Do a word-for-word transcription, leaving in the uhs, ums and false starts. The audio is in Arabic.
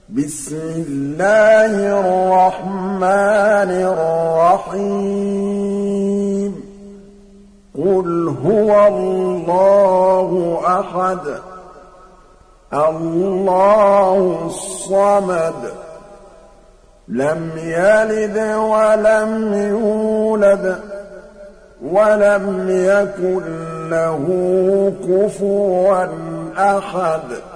بسم الله الرحمن الرحيم قل هو الله أحد الله الصمد لم يلد ولم يولد ولم يكن له كفوا أحد